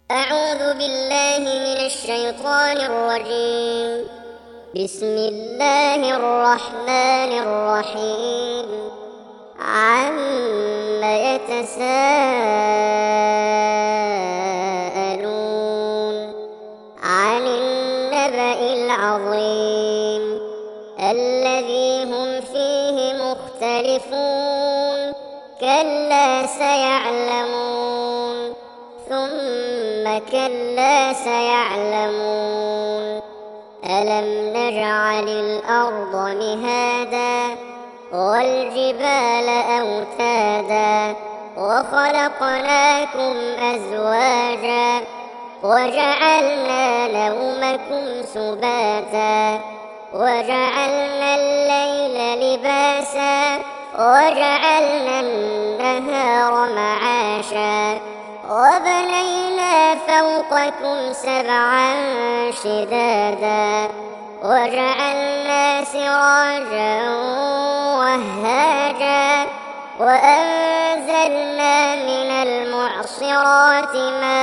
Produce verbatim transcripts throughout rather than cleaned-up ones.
أعوذ بالله من الشيطان الرجيم. بسم الله الرحمن الرحيم. عم يتساءلون عن النبأ العظيم الذي هم فيه مختلفون كلا سيعلمون ثم كلا سيعلمون ألم نجعل الأرض مهادا والجبال أوتادا وخلقناكم أزواجا وجعلنا نومكم سباتا وجعلنا الليل لباسا وجعلنا النهار معاشا وبنينا فوقكم سبعا شدادا وجعلنا سراجا وهاجا وأنزلنا من المعصرات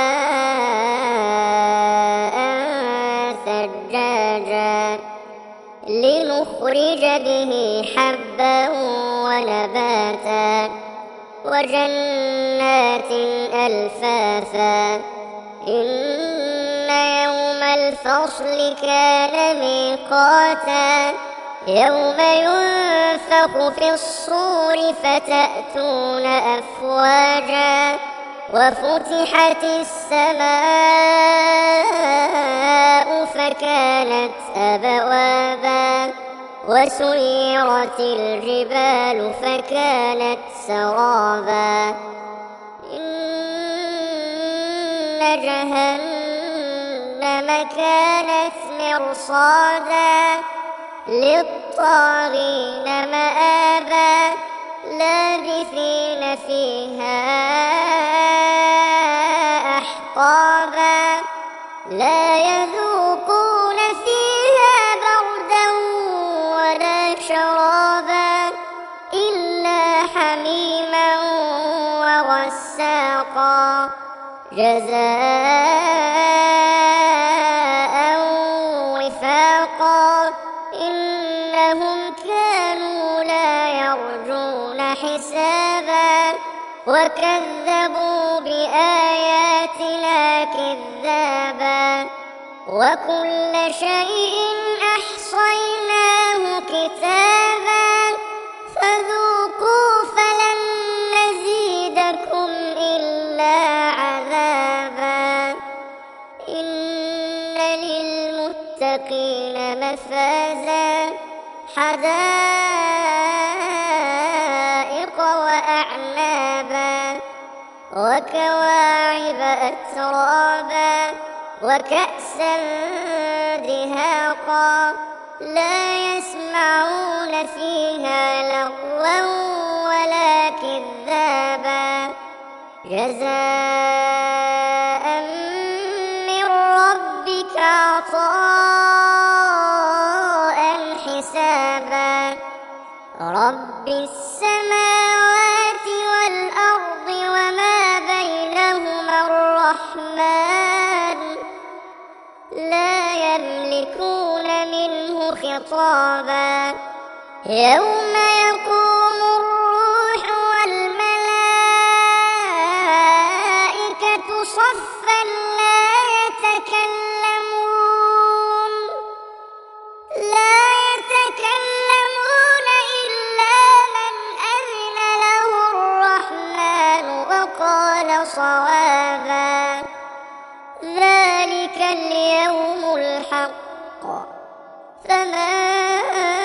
ماء ثجاجا لنخرج به حبا ونباتا وجنات ألفافا إن يوم الفصل كان ميقاتا يوم ينفخ في الصور فتأتون أفواجا وفتحت السماء فكانت أبوابا وسيرت الجبال فكانت سرابا إن جهنم كانت مرصادا للطاغين مآبا لابثين فيها أحقابا لا يذوقون فيها بردا ولا شرابا إلا حميما وغساقا جزاء وفاقا إنهم كانوا لا يرجون حسابا وكذبوا بآياتنا كذابا وكل شيء أحصيناه كتابا فذوقوا فلن نزيدكم إلا عذابا إن للمتقين مفازا حدائق وأعنابا وكواعب أترابا وكأسا دهاقا لا يسمعون فيها لغوا ولا كذابا جزاء من ربك عطاء حسابا رب السماوات والأرض وما بينهما الرحمن لا يملكون منه خطابا يوم يقوم الروح والملائكة صفا لا يتكلمون لا يتكلمون إلا من أذن له الرحمن وقال صوابا ذلك اليوم الحق فمن